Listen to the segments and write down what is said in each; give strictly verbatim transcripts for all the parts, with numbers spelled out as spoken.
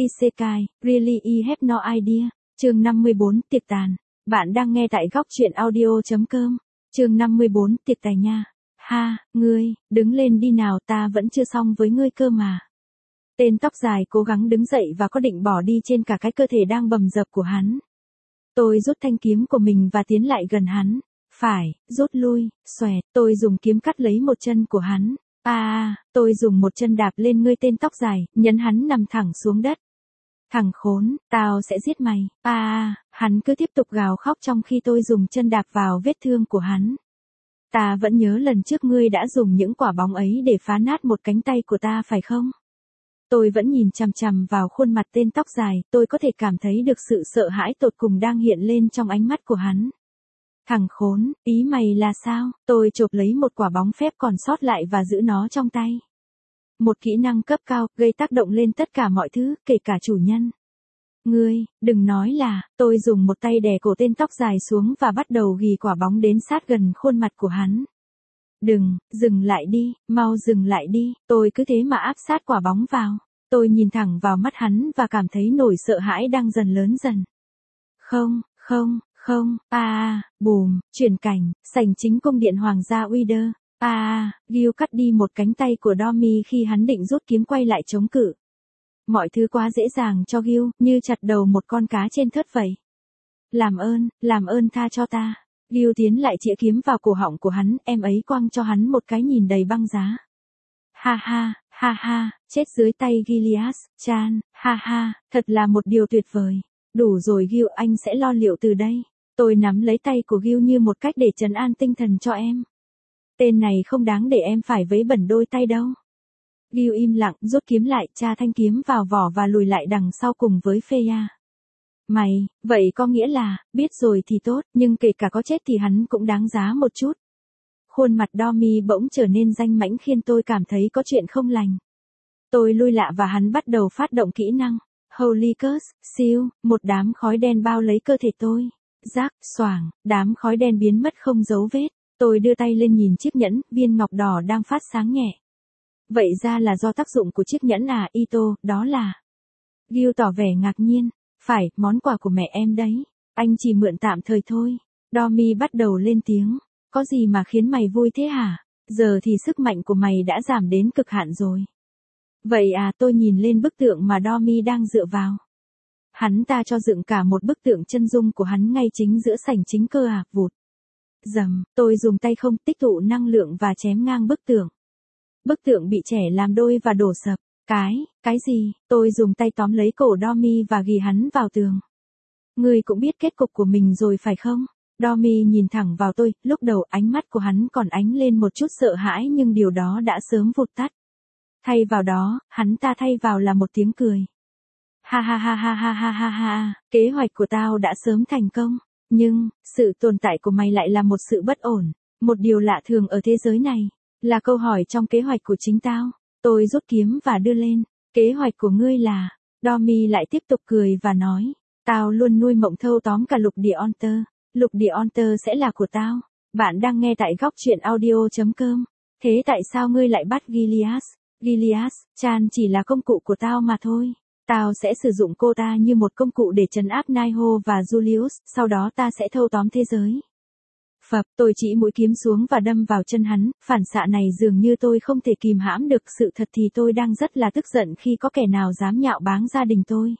Isekai, really I have no idea. Chương năm mươi bốn, tiệc tàn. Bạn đang nghe tại góc truyện audio.com. Chương năm mươi bốn, tiệc tài nha. Ha, ngươi, đứng lên đi nào, ta vẫn chưa xong với ngươi cơ mà. Tên tóc dài cố gắng đứng dậy và có định bỏ đi trên cả cái cơ thể đang bầm dập của hắn. Tôi rút thanh kiếm của mình và tiến lại gần hắn. Phải, rút lui, xoẹt, tôi dùng kiếm cắt lấy một chân của hắn. À, tôi dùng một chân đạp lên ngươi tên tóc dài, nhấn hắn nằm thẳng xuống đất. Thằng khốn, tao sẽ giết mày. À, hắn cứ tiếp tục gào khóc trong khi tôi dùng chân đạp vào vết thương của hắn. Ta vẫn nhớ lần trước ngươi đã dùng những quả bóng ấy để phá nát một cánh tay của ta phải không? Tôi vẫn nhìn chằm chằm vào khuôn mặt tên tóc dài, tôi có thể cảm thấy được sự sợ hãi tột cùng đang hiện lên trong ánh mắt của hắn. Thằng khốn, ý mày là sao? Tôi chộp lấy một quả bóng phép còn sót lại và giữ nó trong tay. Một kỹ năng cấp cao, gây tác động lên tất cả mọi thứ, kể cả chủ nhân. Ngươi, đừng nói là, tôi dùng một tay đè cổ tên tóc dài xuống và bắt đầu ghì quả bóng đến sát gần khuôn mặt của hắn. Đừng, dừng lại đi, mau dừng lại đi, tôi cứ thế mà áp sát quả bóng vào. Tôi nhìn thẳng vào mắt hắn và cảm thấy nỗi sợ hãi đang dần lớn dần. Không, không, không, à, bùm, chuyển cảnh, sảnh chính cung điện hoàng gia Uider. À, Gil cắt đi một cánh tay của Domi khi hắn định rút kiếm quay lại chống cự. Mọi thứ quá dễ dàng cho Gil, như chặt đầu một con cá trên thớt vậy. Làm ơn, làm ơn tha cho ta. Gil tiến lại chĩa kiếm vào cổ họng của hắn, em ấy quăng cho hắn một cái nhìn đầy băng giá. Ha ha, ha ha, chết dưới tay Gilias, Chan, ha ha, thật là một điều tuyệt vời. Đủ rồi Gil, anh sẽ lo liệu từ đây. Tôi nắm lấy tay của Gil như một cách để trấn an tinh thần cho em. Tên này không đáng để em phải vấy bẩn đôi tay đâu. Gil im lặng, rút kiếm lại, tra thanh kiếm vào vỏ và lùi lại đằng sau cùng với Freya. Mày, vậy có nghĩa là, biết rồi thì tốt, nhưng kể cả có chết thì hắn cũng đáng giá một chút. Khuôn mặt Domi bỗng trở nên danh mãnh khiến tôi cảm thấy có chuyện không lành. Tôi lui lại và hắn bắt đầu phát động kỹ năng. Holy Curse, siêu, một đám khói đen bao lấy cơ thể tôi. Rác, xoảng, đám khói đen biến mất không dấu vết. Tôi đưa tay lên nhìn chiếc nhẫn, viên ngọc đỏ đang phát sáng nhẹ. Vậy ra là do tác dụng của chiếc nhẫn à, Ito, đó là... Gil tỏ vẻ ngạc nhiên. Phải, món quà của mẹ em đấy. Anh chỉ mượn tạm thời thôi. Domi bắt đầu lên tiếng. Có gì mà khiến mày vui thế hả? Giờ thì sức mạnh của mày đã giảm đến cực hạn rồi. Vậy à, tôi nhìn lên bức tượng mà Domi đang dựa vào. Hắn ta cho dựng cả một bức tượng chân dung của hắn ngay chính giữa sảnh chính cơ à, vụt. Dầm, tôi dùng tay không tích tụ năng lượng và chém ngang bức tượng. Bức tượng bị chẻ làm đôi và đổ sập. Cái, cái gì? Tôi dùng tay tóm lấy cổ Domi và ghì hắn vào tường. Ngươi cũng biết kết cục của mình rồi phải không? Domi nhìn thẳng vào tôi, lúc đầu ánh mắt của hắn còn ánh lên một chút sợ hãi nhưng điều đó đã sớm vụt tắt. Thay vào đó, hắn ta thay vào là một tiếng cười. Ha ha ha ha ha ha ha ha, kế hoạch của tao đã sớm thành công, nhưng, sự tồn tại của mày lại là một sự bất ổn, một điều lạ thường ở thế giới này, là câu hỏi trong kế hoạch của chính tao. Tôi rút kiếm và đưa lên, kế hoạch của ngươi là, Domi lại tiếp tục cười và nói, tao luôn nuôi mộng thâu tóm cả lục địa Onter, lục địa Onter sẽ là của tao. Bạn đang nghe tại góc truyện audio.com, thế tại sao ngươi lại bắt Gilias? Gilias, Chan chỉ là công cụ của tao mà thôi. Tao sẽ sử dụng cô ta như một công cụ để trấn áp Naiho và Julius, sau đó ta sẽ thâu tóm thế giới. Phập, tôi chỉ mũi kiếm xuống và đâm vào chân hắn, phản xạ này dường như tôi không thể kìm hãm được, sự thật thì tôi đang rất là tức giận khi có kẻ nào dám nhạo báng gia đình tôi.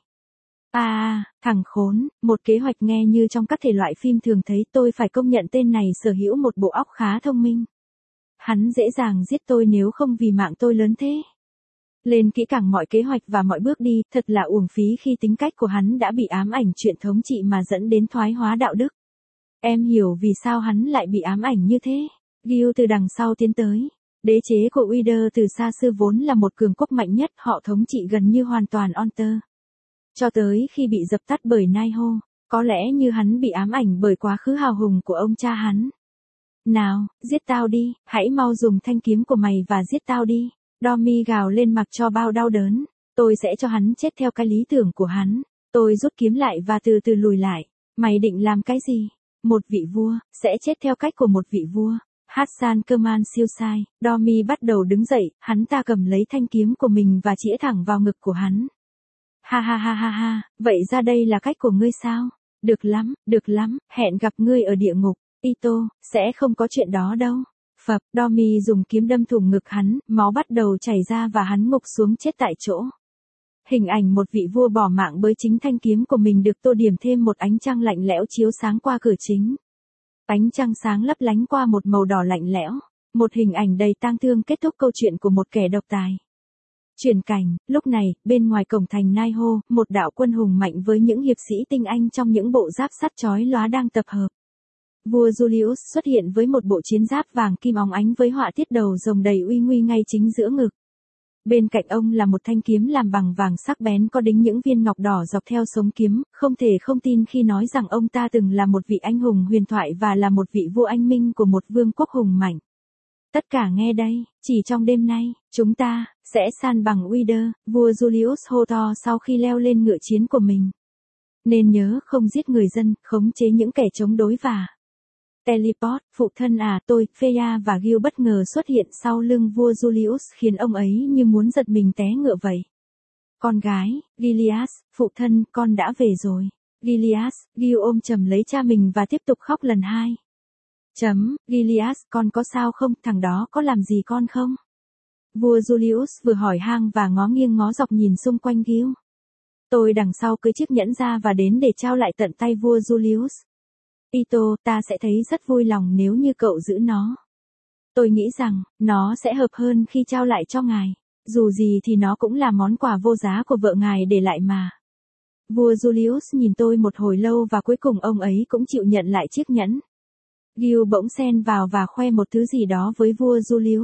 À, thằng khốn, một kế hoạch nghe như trong các thể loại phim thường thấy, tôi phải công nhận tên này sở hữu một bộ óc khá thông minh. Hắn dễ dàng giết tôi nếu không vì mạng tôi lớn thế. Lên kỹ càng mọi kế hoạch và mọi bước đi, thật là uổng phí khi tính cách của hắn đã bị ám ảnh chuyện thống trị mà dẫn đến thoái hóa đạo đức. Em hiểu vì sao hắn lại bị ám ảnh như thế. Gil từ đằng sau tiến tới. Đế chế của Uider từ xa xưa vốn là một cường quốc mạnh nhất, họ thống trị gần như hoàn toàn Onter. Cho tới khi bị dập tắt bởi Naiho, có lẽ như hắn bị ám ảnh bởi quá khứ hào hùng của ông cha hắn. Nào, giết tao đi, hãy mau dùng thanh kiếm của mày và giết tao đi. Domi gào lên mặc cho bao đau đớn. Tôi sẽ cho hắn chết theo cái lý tưởng của hắn. Tôi rút kiếm lại và từ từ lùi lại. Mày định làm cái gì? Một vị vua, sẽ chết theo cách của một vị vua. Hassan Kerman siêu sai. Domi bắt đầu đứng dậy, hắn ta cầm lấy thanh kiếm của mình và chĩa thẳng vào ngực của hắn. Ha ha ha ha ha, vậy ra đây là cách của ngươi sao? Được lắm, được lắm, hẹn gặp ngươi ở địa ngục. Ito, sẽ không có chuyện đó đâu. Phập, Domi dùng kiếm đâm thủng ngực hắn, máu bắt đầu chảy ra và hắn ngục xuống chết tại chỗ. Hình ảnh một vị vua bỏ mạng với chính thanh kiếm của mình được tô điểm thêm một ánh trăng lạnh lẽo chiếu sáng qua cửa chính. Ánh trăng sáng lấp lánh qua một màu đỏ lạnh lẽo. Một hình ảnh đầy tang thương kết thúc câu chuyện của một kẻ độc tài. Chuyển cảnh, lúc này, bên ngoài cổng thành Naiho, một đạo quân hùng mạnh với những hiệp sĩ tinh anh trong những bộ giáp sắt chói lóa đang tập hợp. Vua Julius xuất hiện với một bộ chiến giáp vàng kim óng ánh với họa tiết đầu rồng đầy uy nguy ngay chính giữa ngực. Bên cạnh ông là một thanh kiếm làm bằng vàng sắc bén có đính những viên ngọc đỏ dọc theo sống kiếm, không thể không tin khi nói rằng ông ta từng là một vị anh hùng huyền thoại và là một vị vua anh minh của một vương quốc hùng mạnh. Tất cả nghe đây, chỉ trong đêm nay, chúng ta sẽ san bằng Wither, vua Julius hô to sau khi leo lên ngựa chiến của mình. Nên nhớ không giết người dân, khống chế những kẻ chống đối và teleport, phụ thân à, tôi, Freya và Gil bất ngờ xuất hiện sau lưng vua Julius khiến ông ấy như muốn giật mình té ngựa vậy. Con gái, Gilias, phụ thân, con đã về rồi. Gilias, Gil ôm chầm lấy cha mình và tiếp tục khóc lần hai. Chấm, Gilias, con có sao không, thằng đó có làm gì con không? Vua Julius vừa hỏi han và ngó nghiêng ngó dọc nhìn xung quanh Gil. Tôi đằng sau cưới chiếc nhẫn ra và đến để trao lại tận tay vua Julius. Ito, ta sẽ thấy rất vui lòng nếu như cậu giữ nó. Tôi nghĩ rằng, nó sẽ hợp hơn khi trao lại cho ngài. Dù gì thì nó cũng là món quà vô giá của vợ ngài để lại mà. Vua Julius nhìn tôi một hồi lâu và cuối cùng ông ấy cũng chịu nhận lại chiếc nhẫn. Gil bỗng xen vào và khoe một thứ gì đó với vua Julius.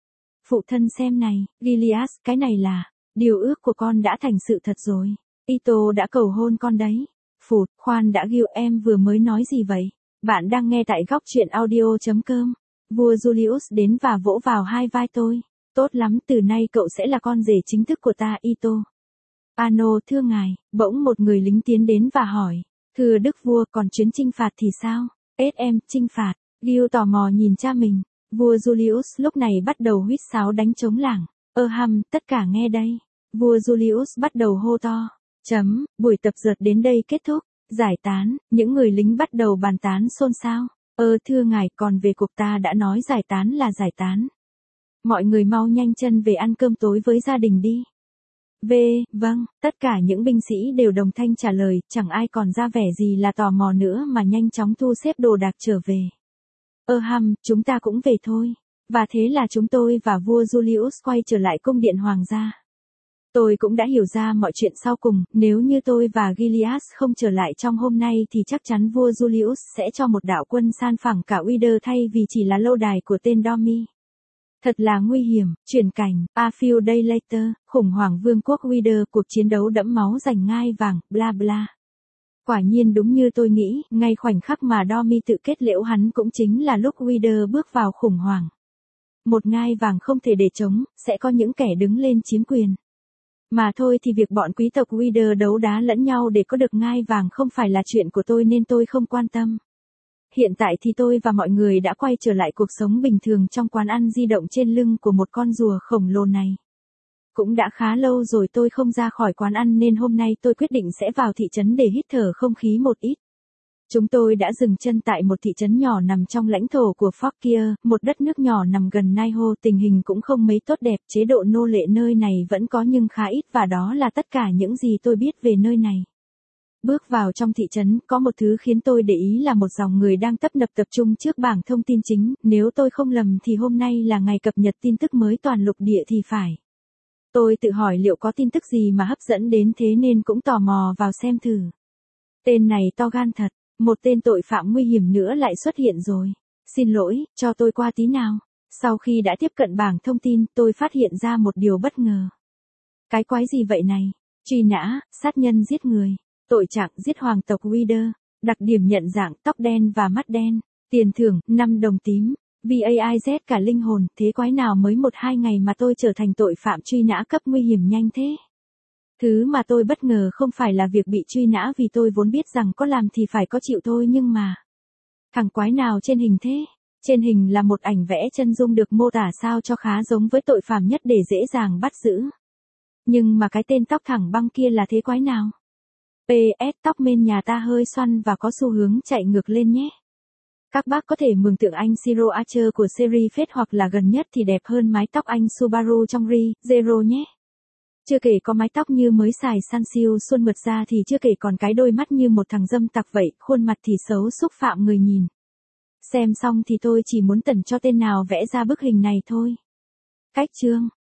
Phụ thân xem này, Gilias, cái này là, điều ước của con đã thành sự thật rồi. Ito đã cầu hôn con đấy. Phụt, khoan đã Gil, em vừa mới nói gì vậy? Bạn đang nghe tại góc truyện audio chấm com. Vua Julius đến và vỗ vào hai vai tôi. Tốt lắm, từ nay cậu sẽ là con rể chính thức của ta, Ito. Ano, thưa ngài, bỗng một người lính tiến đến và hỏi. Thưa đức vua, còn chuyến chinh phạt thì sao? Ết em, chinh phạt. Gil tò mò nhìn cha mình. Vua Julius lúc này bắt đầu huýt sáo đánh trống lảng. Ơ hăm, tất cả nghe đây. Vua Julius bắt đầu hô to. Chấm, buổi tập dượt đến đây kết thúc. Giải tán, những người lính bắt đầu bàn tán xôn xao. Ơ thưa ngài, còn về cuộc ta đã nói giải tán là giải tán. Mọi người mau nhanh chân về ăn cơm tối với gia đình đi. V, vâng, tất cả những binh sĩ đều đồng thanh trả lời, chẳng ai còn ra vẻ gì là tò mò nữa mà nhanh chóng thu xếp đồ đạc trở về. Ơ hăm, chúng ta cũng về thôi. Và thế là chúng tôi và vua Julius quay trở lại cung điện hoàng gia. Tôi cũng đã hiểu ra mọi chuyện sau cùng, nếu như tôi và Gilias không trở lại trong hôm nay thì chắc chắn vua Julius sẽ cho một đạo quân san phẳng cả Wither thay vì chỉ là lâu đài của tên Domi. Thật là nguy hiểm, chuyển cảnh, a few days later, khủng hoảng vương quốc Wither, cuộc chiến đấu đẫm máu giành ngai vàng, bla bla. Quả nhiên đúng như tôi nghĩ, ngay khoảnh khắc mà Domi tự kết liễu hắn cũng chính là lúc Wither bước vào khủng hoảng. Một ngai vàng không thể để trống, sẽ có những kẻ đứng lên chiếm quyền. Mà thôi thì việc bọn quý tộc Wither đấu đá lẫn nhau để có được ngai vàng không phải là chuyện của tôi nên tôi không quan tâm. Hiện tại thì tôi và mọi người đã quay trở lại cuộc sống bình thường trong quán ăn di động trên lưng của một con rùa khổng lồ này. Cũng đã khá lâu rồi tôi không ra khỏi quán ăn nên hôm nay tôi quyết định sẽ vào thị trấn để hít thở không khí một ít. Chúng tôi đã dừng chân tại một thị trấn nhỏ nằm trong lãnh thổ của Forkia, một đất nước nhỏ nằm gần Naiho. Tình hình cũng không mấy tốt đẹp, chế độ nô lệ nơi này vẫn có nhưng khá ít và đó là tất cả những gì tôi biết về nơi này. Bước vào trong thị trấn, có một thứ khiến tôi để ý là một dòng người đang tấp nập tập trung trước bảng thông tin chính, nếu tôi không lầm thì hôm nay là ngày cập nhật tin tức mới toàn lục địa thì phải. Tôi tự hỏi liệu có tin tức gì mà hấp dẫn đến thế nên cũng tò mò vào xem thử. Tên này to gan thật, một tên tội phạm nguy hiểm nữa lại xuất hiện rồi. Xin lỗi, cho tôi qua tí nào. Sau khi đã tiếp cận bảng thông tin, tôi phát hiện ra một điều bất ngờ. Cái quái gì vậy này? Truy nã, sát nhân giết người. Tội trạng giết hoàng tộc Wither, đặc điểm nhận dạng tóc đen và mắt đen, tiền thưởng năm đồng tím, vaiz cả linh hồn, thế quái nào mới một hai ngày mà tôi trở thành tội phạm truy nã cấp nguy hiểm nhanh thế? Thứ mà tôi bất ngờ không phải là việc bị truy nã vì tôi vốn biết rằng có làm thì phải có chịu thôi nhưng mà... Thằng quái nào trên hình thế? Trên hình là một ảnh vẽ chân dung được mô tả sao cho khá giống với tội phạm nhất để dễ dàng bắt giữ. Nhưng mà cái tên tóc thẳng băng kia là thế quái nào? pê ét tóc men nhà ta hơi xoăn và có xu hướng chạy ngược lên nhé. Các bác có thể mường tượng anh Shiro Archer của series Fate hoặc là gần nhất thì đẹp hơn mái tóc anh Subaru trong Re-Zero nhé. Chưa kể có mái tóc như mới xài Sunsilk xuân mượt ra thì chưa kể còn cái đôi mắt như một thằng dâm tặc vậy, khuôn mặt thì xấu xúc phạm người nhìn. Xem xong thì tôi chỉ muốn tẩn cho tên nào vẽ ra bức hình này thôi. Cách chương